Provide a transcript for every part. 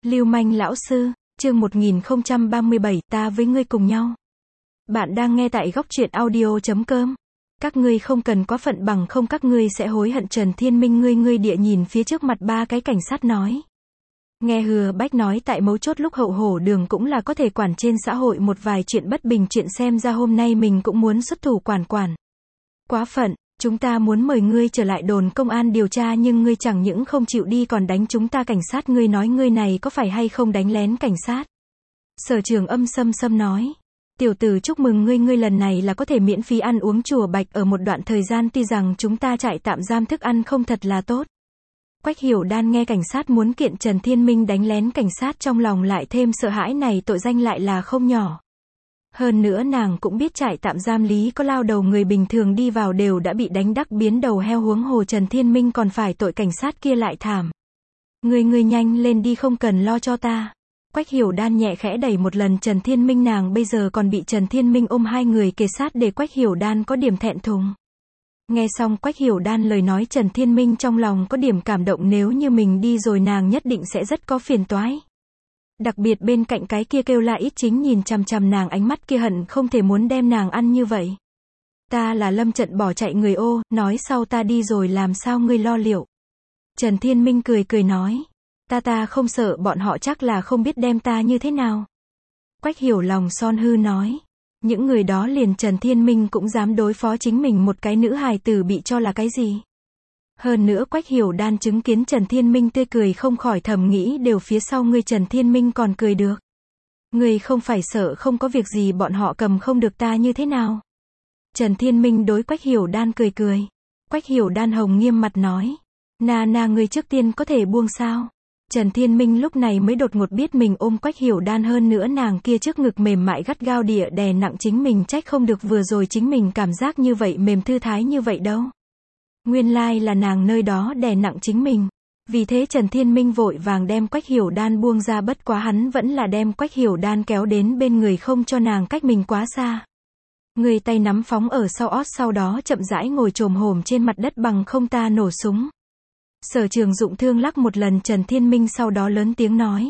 Lưu manh lão sư, chương 1037, ta với ngươi cùng nhau. Bạn đang nghe tại góc truyện audio.com. Các ngươi không cần quá phận bằng không các ngươi sẽ hối hận. Trần Thiên Minh ngươi địa nhìn phía trước mặt ba cái cảnh sát nói. Nghe Hứa Bách nói tại mấu chốt lúc hậu hổ đường cũng là có thể quản trên xã hội một vài chuyện bất bình chuyện xem ra hôm nay mình cũng muốn xuất thủ quản. Quá phận, chúng ta muốn mời ngươi trở lại đồn công an điều tra nhưng ngươi chẳng những không chịu đi còn đánh chúng ta cảnh sát, ngươi nói ngươi này có phải hay không đánh lén cảnh sát. Sở Trường Âm xâm nói. Tiểu tử chúc mừng ngươi lần này là có thể miễn phí ăn uống chùa Bạch ở một đoạn thời gian, tuy rằng chúng ta trại tạm giam thức ăn không thật là tốt. Quách Hiểu Đan nghe cảnh sát muốn kiện Trần Thiên Minh đánh lén cảnh sát trong lòng lại thêm sợ hãi, này tội danh lại là không nhỏ. Hơn nữa nàng cũng biết trại tạm giam lý có lao đầu người bình thường đi vào đều đã bị đánh đắc biến đầu heo, huống hồ Trần Thiên Minh còn phải tội cảnh sát kia lại thảm. Ngươi nhanh lên đi, không cần lo cho ta. Quách Hiểu Đan nhẹ khẽ đẩy một lần Trần Thiên Minh, nàng bây giờ còn bị Trần Thiên Minh ôm hai người kề sát để Quách Hiểu Đan có điểm thẹn thùng. Nghe xong Quách Hiểu Đan lời nói, Trần Thiên Minh trong lòng có điểm cảm động, nếu như mình đi rồi nàng nhất định sẽ rất có phiền toái. Đặc biệt bên cạnh cái kia kêu La Ít chính nhìn chằm chằm nàng, ánh mắt kia hận không thể muốn đem nàng ăn như vậy. Ta là lâm trận bỏ chạy người ô, nói sau ta đi rồi làm sao ngươi lo liệu. Trần Thiên Minh cười nói. Ta không sợ, bọn họ chắc là không biết đem ta như thế nào. Quách Hiểu lòng son hư nói. Những người đó liền Trần Thiên Minh cũng dám đối phó chính mình một cái nữ hài tử bị cho là cái gì. Hơn nữa Quách Hiểu Đan chứng kiến Trần Thiên Minh tươi cười không khỏi thầm nghĩ đều phía sau ngươi Trần Thiên Minh còn cười được. Ngươi không phải sợ không có việc gì bọn họ cầm không được ta như thế nào. Trần Thiên Minh đối Quách Hiểu Đan cười. Quách Hiểu Đan hồng nghiêm mặt nói. Na ngươi trước tiên có thể buông sao. Trần Thiên Minh lúc này mới đột ngột biết mình ôm Quách Hiểu Đan, hơn nữa nàng kia trước ngực mềm mại gắt gao địa đè nặng chính mình, trách không được vừa rồi chính mình cảm giác như vậy mềm thư thái như vậy đâu. Nguyên lai là nàng nơi đó đè nặng chính mình. Vì thế Trần Thiên Minh vội vàng đem Quách Hiểu Đan buông ra, bất quá hắn vẫn là đem Quách Hiểu Đan kéo đến bên người không cho nàng cách mình quá xa. Người tay nắm phóng ở sau ót, sau đó chậm rãi ngồi chồm hổm trên mặt đất, bằng không ta nổ súng. Sở Trường dụng thương lắc một lần Trần Thiên Minh, sau đó lớn tiếng nói.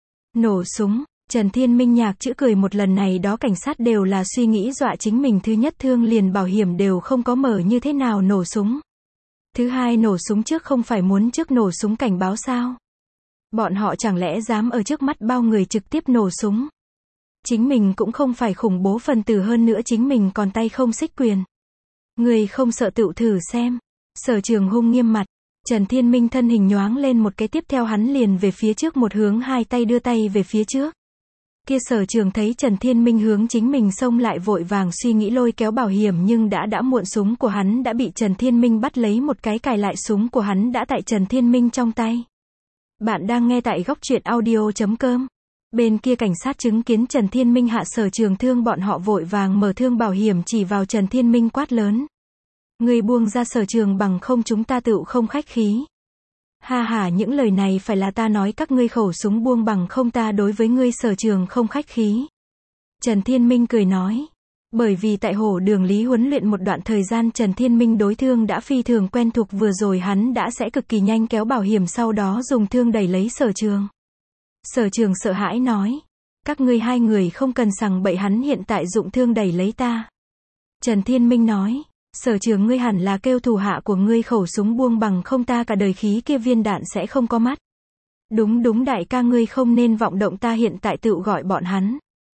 Nổ súng. Trần Thiên Minh nhạc chữ cười một lần, này đó cảnh sát đều là suy nghĩ dọa chính mình, thứ nhất thương liền bảo hiểm đều không có mở, như thế nào nổ súng. Thứ hai, nổ súng trước không phải muốn trước nổ súng cảnh báo sao? Bọn họ chẳng lẽ dám ở trước mắt bao người trực tiếp nổ súng? Chính mình cũng không phải khủng bố phần tử, hơn nữa chính mình còn tay không xích quyền. Người không sợ tựu thử xem. Sở Trường hung nghiêm mặt. Trần Thiên Minh thân hình nhoáng lên một cái, tiếp theo hắn liền về phía trước một hướng, hai tay đưa tay về phía trước. Kia Sở Trường thấy Trần Thiên Minh hướng chính mình xông lại, vội vàng suy nghĩ lôi kéo bảo hiểm nhưng đã muộn, súng của hắn đã bị Trần Thiên Minh bắt lấy một cái, cài lại súng của hắn đã tại Trần Thiên Minh trong tay. Bạn đang nghe tại góc truyện audio.com. Bên kia cảnh sát chứng kiến Trần Thiên Minh hạ Sở Trường thương, bọn họ vội vàng mở thương bảo hiểm chỉ vào Trần Thiên Minh quát lớn. Ngươi buông ra Sở Trường, bằng không chúng ta tựu không khách khí. Ha, những lời này phải là ta nói, các ngươi khẩu súng buông, bằng không ta đối với ngươi Sở Trường không khách khí. Trần Thiên Minh cười nói. Bởi vì tại hổ đường lý huấn luyện một đoạn thời gian, Trần Thiên Minh đối thương đã phi thường quen thuộc, vừa rồi hắn đã sẽ cực kỳ nhanh kéo bảo hiểm, sau đó dùng thương đẩy lấy Sở Trường. Sở Trường sợ hãi nói. Các ngươi hai người không cần sằng bậy, hắn hiện tại dụng thương đẩy lấy ta. Trần Thiên Minh nói. Sở Trường ngươi hẳn là kêu thủ hạ của ngươi khẩu súng buông, bằng không ta cả đời khí kia viên đạn sẽ không có mắt. Đúng đại ca, ngươi không nên vọng động, ta hiện tại tự gọi bọn hắn.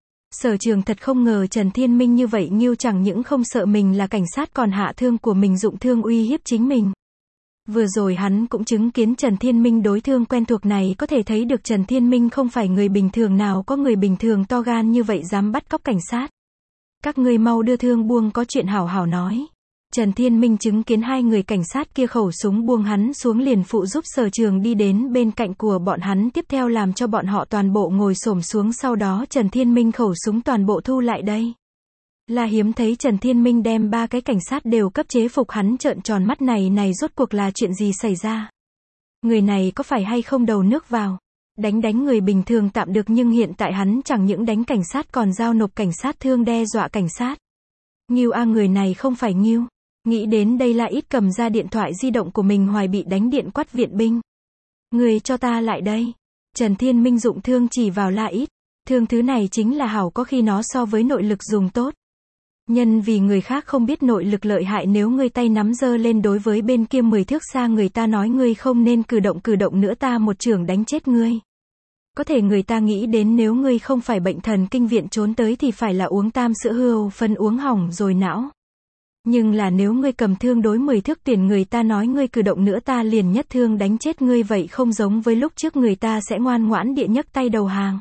Sở Trường thật không ngờ Trần Thiên Minh như vậy nghiêu, chẳng những không sợ mình là cảnh sát còn hạ thương của mình dụng thương uy hiếp chính mình. Vừa rồi hắn cũng chứng kiến Trần Thiên Minh đối thương quen thuộc này, có thể thấy được Trần Thiên Minh không phải người bình thường, nào có người bình thường to gan như vậy dám bắt cóc cảnh sát. Các ngươi mau đưa thương buông, có chuyện hảo nói. Trần Thiên Minh chứng kiến hai người cảnh sát kia khẩu súng buông, hắn xuống liền phụ giúp Sở Trường đi đến bên cạnh của bọn hắn, tiếp theo làm cho bọn họ toàn bộ ngồi xổm xuống, sau đó Trần Thiên Minh khẩu súng toàn bộ thu lại đây. Là hiếm thấy Trần Thiên Minh đem ba cái cảnh sát đều cấp chế phục, hắn trợn tròn mắt, này rốt cuộc là chuyện gì xảy ra? Người này có phải hay không đầu nước vào? Đánh người bình thường tạm được, nhưng hiện tại hắn chẳng những đánh cảnh sát còn giao nộp cảnh sát thương, đe dọa cảnh sát. Nghiêu a, người này không phải nghiêu. Nghĩ đến đây La Ít cầm ra điện thoại di động của mình, hoài bị đánh điện quát viện binh. Người cho ta lại đây. Trần Thiên Minh dụng thương chỉ vào La Ít. Thương thứ này chính là hảo có khi nó so với nội lực dùng tốt. Nhân vì người khác không biết nội lực lợi hại nếu ngươi tay nắm giơ lên đối với bên kia 10 thước xa người ta nói ngươi không nên cử động nữa ta một chưởng đánh chết ngươi. Có thể người ta nghĩ đến nếu ngươi không phải bệnh thần kinh viện trốn tới thì phải là uống tam sữa hươu phân uống hỏng rồi não. Nhưng là nếu ngươi cầm thương đối 10 thước tiền người ta nói ngươi cử động nữa ta liền nhất thương đánh chết ngươi vậy không giống với lúc trước người ta sẽ ngoan ngoãn địa nhấc tay đầu hàng.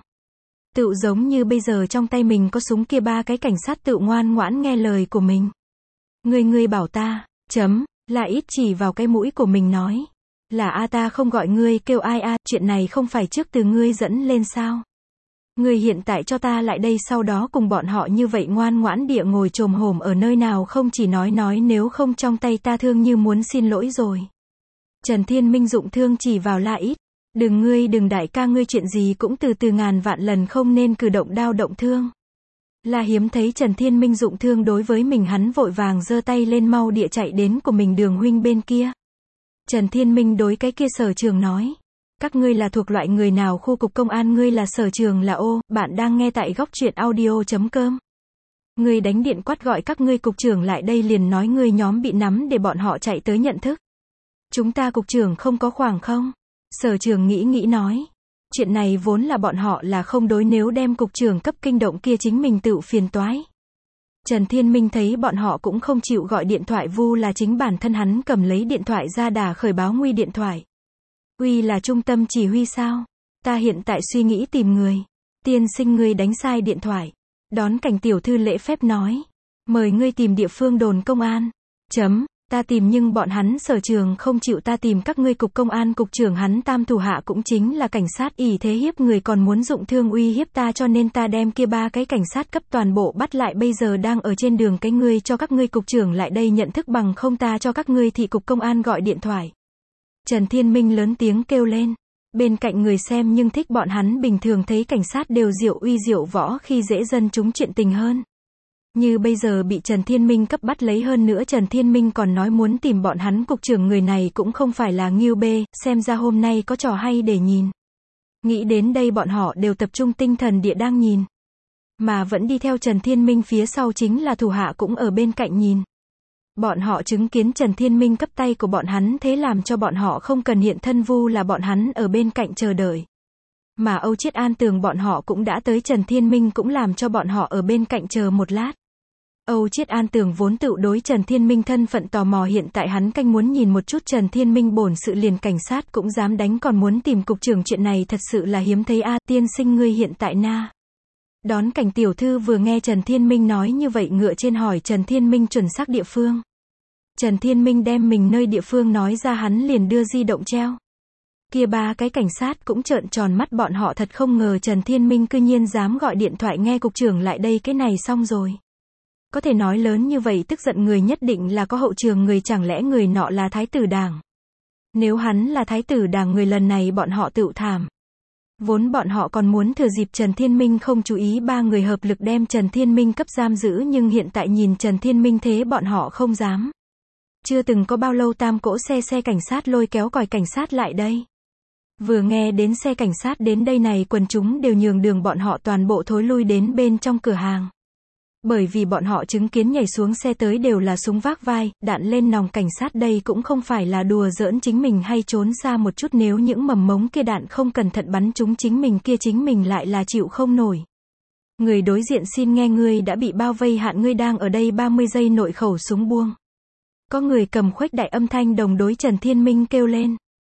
Tự giống như bây giờ trong tay mình có súng kia ba cái cảnh sát tự ngoan ngoãn nghe lời của mình. Ngươi bảo ta, La Ít chỉ vào cái mũi của mình nói. Là ta không gọi ngươi kêu ai chuyện này không phải trước từ ngươi dẫn lên sao? Ngươi hiện tại cho ta lại đây sau đó cùng bọn họ như vậy ngoan ngoãn địa ngồi chồm hổm ở nơi nào không chỉ nói nếu không trong tay ta thương như muốn xin lỗi rồi. Trần Thiên Minh dụng thương chỉ vào La Ít. Đừng đại ca ngươi chuyện gì cũng từ ngàn vạn lần không nên cử động đao động thương. La Hiếm thấy Trần Thiên Minh dụng thương đối với mình hắn vội vàng giơ tay lên mau địa chạy đến của mình Đường huynh bên kia. Trần Thiên Minh đối cái kia Sở Trường nói. Các ngươi là thuộc loại người nào khu cục công an ngươi là Sở Trường là bạn đang nghe tại góc truyện audio.com. Ngươi đánh điện quát gọi các ngươi cục trưởng lại đây liền nói ngươi nhóm bị nắm để bọn họ chạy tới nhận thức. Chúng ta cục trưởng không có khoảng không? Sở Trường nghĩ nói. Chuyện này vốn là bọn họ là không đối nếu đem cục trưởng cấp kinh động kia chính mình tự phiền toái. Trần Thiên Minh thấy bọn họ cũng không chịu gọi điện thoại vu là chính bản thân hắn cầm lấy điện thoại ra đà khởi báo nguy điện thoại. Uy là trung tâm chỉ huy sao? Ta hiện tại suy nghĩ tìm người. Tiên sinh ngươi đánh sai điện thoại. Đón cảnh tiểu thư lễ phép nói. Mời ngươi tìm địa phương đồn công an. Ta tìm nhưng bọn hắn Sở Trường không chịu ta tìm các ngươi cục công an cục trưởng hắn tam thủ hạ cũng chính là cảnh sát ỷ thế hiếp người còn muốn dụng thương uy hiếp ta cho nên ta đem kia ba cái cảnh sát cấp toàn bộ bắt lại bây giờ đang ở trên đường cái ngươi cho các ngươi cục trưởng lại đây nhận thức bằng không ta cho các ngươi thị cục công an gọi điện thoại. Trần Thiên Minh lớn tiếng kêu lên. Bên cạnh người xem nhưng thích bọn hắn bình thường thấy cảnh sát đều diệu uy diệu võ khi dễ dân chúng chuyện tình hơn. Như bây giờ bị Trần Thiên Minh cấp bắt lấy hơn nữa Trần Thiên Minh còn nói muốn tìm bọn hắn cục trưởng người này cũng không phải là nghiêu bê, xem ra hôm nay có trò hay để nhìn. Nghĩ đến đây bọn họ đều tập trung tinh thần địa đang nhìn. Mà vẫn đi theo Trần Thiên Minh phía sau chính là thủ hạ cũng ở bên cạnh nhìn. Bọn họ chứng kiến Trần Thiên Minh cấp tay của bọn hắn thế làm cho bọn họ không cần hiện thân vu là bọn hắn ở bên cạnh chờ đợi. Mà Âu Chiết An tưởng bọn họ cũng đã tới Trần Thiên Minh cũng làm cho bọn họ ở bên cạnh chờ một lát. Âu Chiết An tưởng vốn tự đối Trần Thiên Minh thân phận tò mò hiện tại hắn canh muốn nhìn một chút Trần Thiên Minh bổn sự liền cảnh sát cũng dám đánh còn muốn tìm cục trưởng chuyện này thật sự là hiếm thấy tiên sinh ngươi hiện tại na. Đón cảnh tiểu thư vừa nghe Trần Thiên Minh nói như vậy ngựa trên hỏi Trần Thiên Minh chuẩn xác địa phương. Trần Thiên Minh đem mình nơi địa phương nói ra hắn liền đưa di động treo. Kia ba cái cảnh sát cũng trợn tròn mắt bọn họ thật không ngờ Trần Thiên Minh cư nhiên dám gọi điện thoại nghe cục trưởng lại đây cái này xong rồi. Có thể nói lớn như vậy tức giận người nhất định là có hậu trường người chẳng lẽ người nọ là thái tử đảng. Nếu hắn là thái tử đảng người lần này bọn họ tự thảm. Vốn bọn họ còn muốn thừa dịp Trần Thiên Minh không chú ý ba người hợp lực đem Trần Thiên Minh cấp giam giữ nhưng hiện tại nhìn Trần Thiên Minh thế bọn họ không dám. Chưa từng có bao lâu tam cỗ xe cảnh sát lôi kéo còi cảnh sát lại đây. Vừa nghe đến xe cảnh sát đến đây này quần chúng đều nhường đường bọn họ toàn bộ thối lui đến bên trong cửa hàng. Bởi vì bọn họ chứng kiến nhảy xuống xe tới đều là súng vác vai, đạn lên nòng cảnh sát đây cũng không phải là đùa giỡn chính mình hay trốn xa một chút nếu những mầm mống kia đạn không cẩn thận bắn trúng chính mình kia chính mình lại là chịu không nổi. Người đối diện xin nghe ngươi đã bị bao vây hạn ngươi đang ở đây 30 giây nội khẩu súng buông. Có người cầm khuếch đại âm thanh đồng đối Trần Thiên Minh kêu lên.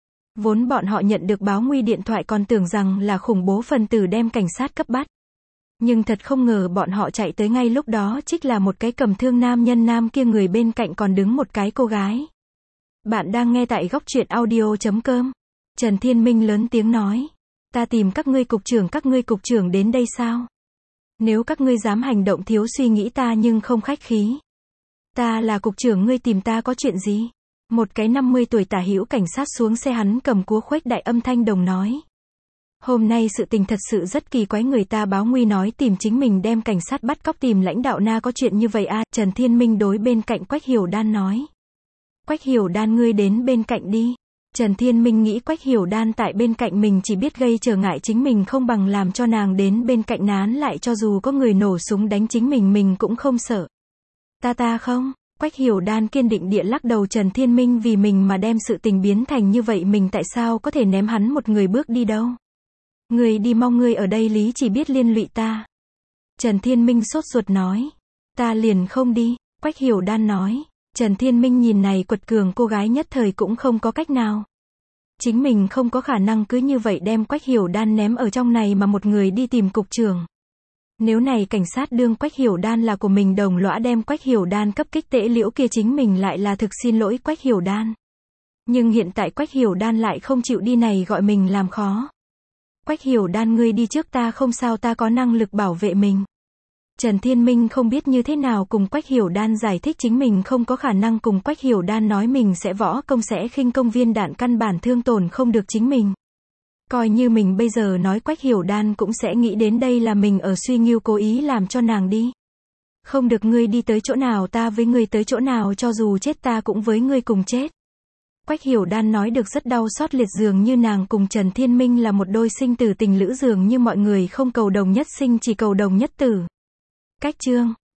Vốn bọn họ nhận được báo nguy điện thoại còn tưởng rằng là khủng bố phần tử đem cảnh sát cấp bắt. Nhưng thật không ngờ bọn họ chạy tới ngay lúc đó trích là một cái cầm thương nam nhân nam kia người bên cạnh còn đứng một cái cô gái. Bạn đang nghe tại góc truyện audio.com. Trần Thiên Minh lớn tiếng nói. Ta tìm các ngươi cục trưởng đến đây sao? Nếu các ngươi dám hành động thiếu suy nghĩ ta nhưng không khách khí. Ta là cục trưởng ngươi tìm ta có chuyện gì? Một cái 50 tuổi tả hữu cảnh sát xuống xe hắn cầm cúa khuếch đại âm thanh đồng nói. Hôm nay sự tình thật sự rất kỳ quái người ta báo nguy nói tìm chính mình đem cảnh sát bắt cóc tìm lãnh đạo na có chuyện như vậy Trần Thiên Minh đối bên cạnh Quách Hiểu Đan nói. Quách Hiểu Đan ngươi đến bên cạnh đi. Trần Thiên Minh nghĩ Quách Hiểu Đan tại bên cạnh mình chỉ biết gây trở ngại chính mình, không bằng làm cho nàng đến bên cạnh nán lại, cho dù có người nổ súng đánh chính mình cũng không sợ. Ta không. Quách Hiểu Đan kiên định địa lắc đầu. Trần Thiên Minh vì mình mà đem sự tình biến thành như vậy, mình tại sao có thể ném hắn một người bước đi đâu. Người đi mau, ngươi ở đây lý chỉ biết liên lụy ta. Trần Thiên Minh sốt ruột nói. Ta liền không đi. Quách Hiểu Đan nói. Trần Thiên Minh nhìn này quật cường cô gái nhất thời cũng không có cách nào. Chính mình không có khả năng cứ như vậy đem Quách Hiểu Đan ném ở trong này mà một người đi tìm cục trưởng. Nếu này cảnh sát đương Quách Hiểu Đan là của mình đồng lõa đem Quách Hiểu Đan cấp kích tễ liễu kia, chính mình lại là thực xin lỗi Quách Hiểu Đan. Nhưng hiện tại Quách Hiểu Đan lại không chịu đi, này gọi mình làm khó. Quách Hiểu Đan, ngươi đi trước, ta không sao, ta có năng lực bảo vệ mình. Trần Thiên Minh không biết như thế nào cùng Quách Hiểu Đan giải thích chính mình không có khả năng cùng Quách Hiểu Đan nói mình sẽ võ công sẽ khinh công, viên đạn căn bản thương tổn không được chính mình. Coi như mình bây giờ nói Quách Hiểu Đan cũng sẽ nghĩ đến đây là mình ở suy nghiêu, cố ý làm cho nàng đi. Không được, ngươi đi tới chỗ nào ta với ngươi tới chỗ nào, cho dù chết ta cũng với ngươi cùng chết. Quách Hiểu Đan nói được rất đau xót liệt, dường như nàng cùng Trần Thiên Minh là một đôi sinh tử tình lữ, dường như mọi người không cầu đồng nhất sinh, chỉ cầu đồng nhất tử. Cách chương